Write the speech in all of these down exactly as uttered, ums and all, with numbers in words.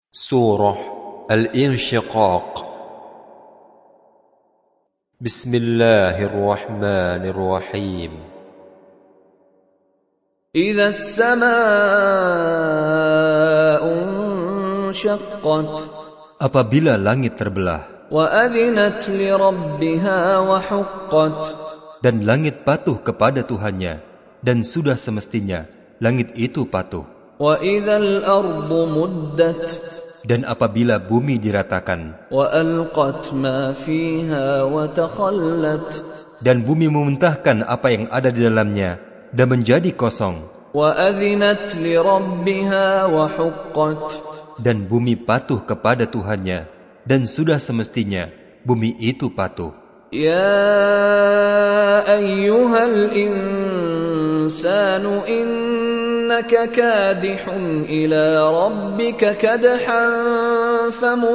Surah Al-Insyiqaq. Bismillahirrahmanirrahim. Idza as-samaa'u inshaqqat. Apabila langit terbelah. Wa adzinat li rabbiha wa huqqat. Dan langit patuh kepada Tuhannya, dan sudah semestinya langit itu patuh. Wa idzal ardu muddat. Dan apabila bumi diratakan, Wa alqat ma fiha wa takhallat. Dan bumi memuntahkan apa yang ada di dalamnya dan menjadi kosong. Wa adzinat li rabbiha wa huqqat. Dan bumi patuh kepada Tuhannya, dan sudah semestinya bumi itu patuh. Ya ayyuhal insanu innaka kadihun ila rabbika kadhan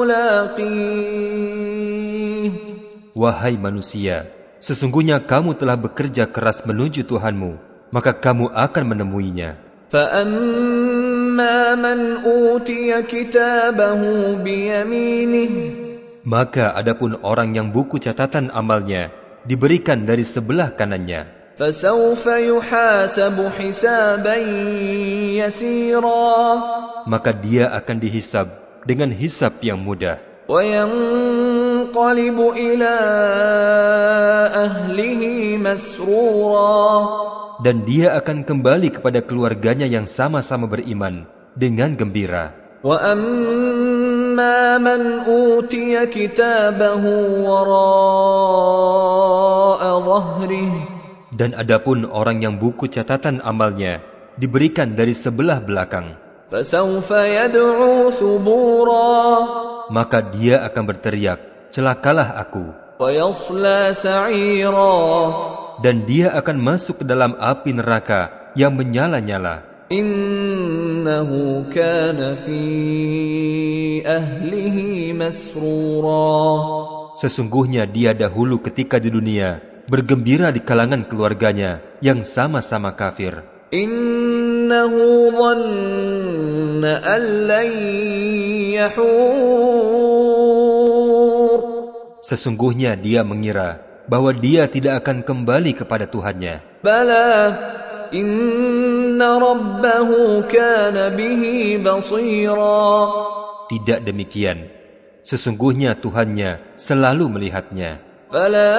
famulaqih. Wahai manusia, sesungguhnya kamu telah bekerja keras menuju Tuhanmu, maka kamu akan menemuinya. فَأَمَّا مَنْ أُوتِيَ كِتَابَهُ بِيَمِينِهِ. Maka adapun orang yang buku catatan amalnya diberikan dari sebelah kanannya, فَسَوْفَ يُحَاسَبُ حِسَابًا يَسِيرًا. maka dia akan dihisab dengan hisab yang mudah. وَيَنْقَلِبُ إِلَى أَهْلِهِ مَسْرُورًا. Dan dia akan kembali kepada keluarganya yang sama-sama beriman dengan gembira. وَأَمَّا مَنْ أُوتِيَ كِتَابَهُ وَرَاءَ ظَهْرِهِ. Dan adapun orang yang buku catatan amalnya diberikan dari sebelah belakang, فَسَوْفَ يَدْعُو ثُبُورًا. maka dia akan berteriak, celakalah aku. وَيَصْلَى سَعِيرًا. Dan dia akan masuk ke dalam api neraka yang menyala-nyala. Innahu kana fi ahlihi masrura. Sesungguhnya dia dahulu ketika di dunia bergembira di kalangan keluarganya yang sama-sama kafir. Innahu dhanna an lan yahur. Sesungguhnya dia mengira bahwa dia tidak akan kembali kepada Tuhannya. Bala, inna rabbahu kana bihi basira. Tidak demikian. Sesungguhnya Tuhannya selalu melihatnya. Fala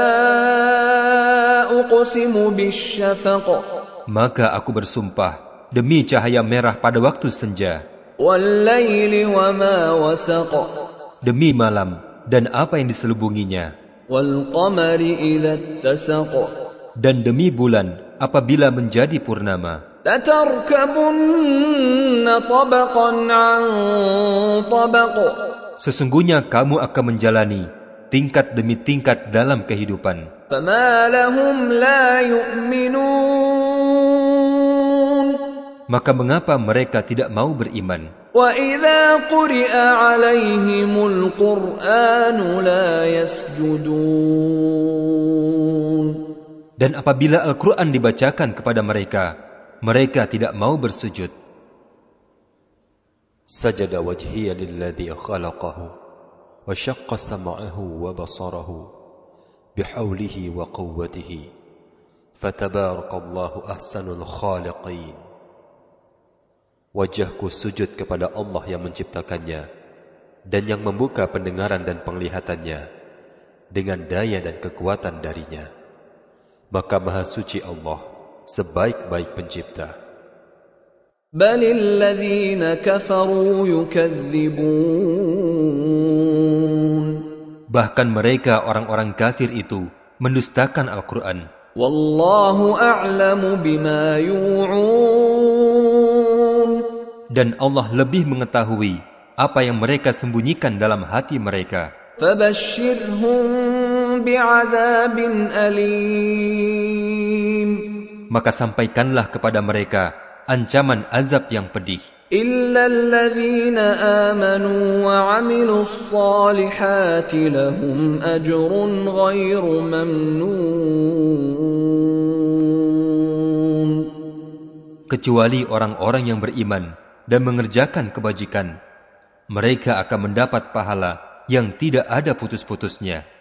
uqsimu bisyafaq. Maka aku bersumpah demi cahaya merah pada waktu senja. Wal laili wa ma wasaq. Demi malam dan apa yang diselubunginya. Wal qamari idza ittasaq. Dan demi bulan apabila menjadi purnama. Latarkabunna tabaqan 'an tabaq. Sesungguhnya kamu akan menjalani tingkat demi tingkat dalam kehidupan. Fama lahum la yu'minun. Maka mengapa mereka tidak mau beriman? Wa idza quri'a 'alaihimul Qur'anu la yasjudun. Dan apabila Al-Quran dibacakan kepada mereka, mereka tidak mau bersujud. Sajada wajhiya lilladhi khalaqahu wa syaqqa sam'ahu wa basarahu bihawlihi wa quwwatihi fatabarakallahu ahsanul khaliqin. Wajahku sujud kepada Allah yang menciptakannya dan yang membuka pendengaran dan penglihatannya dengan daya dan kekuatan darinya. Maka maha suci Allah, sebaik-baik pencipta. Balil ladzina kafaru yukadzibun. Bahkan mereka orang-orang kafir itu mendustakan Al-Quran. Wallahu a'lamu bima yu'un. Dan Allah lebih mengetahui apa yang mereka sembunyikan dalam hati mereka. Fabashshirhum bi'adzabin alim. Maka sampaikanlah kepada mereka ancaman azab yang pedih. Illa alladzina amanu wa 'amilus salihati lahum ajrun ghairu mamnun. Kecuali orang-orang yang beriman dan mengerjakan kebajikan, Mereka akan mendapat pahala yang tidak ada putus-putusnya.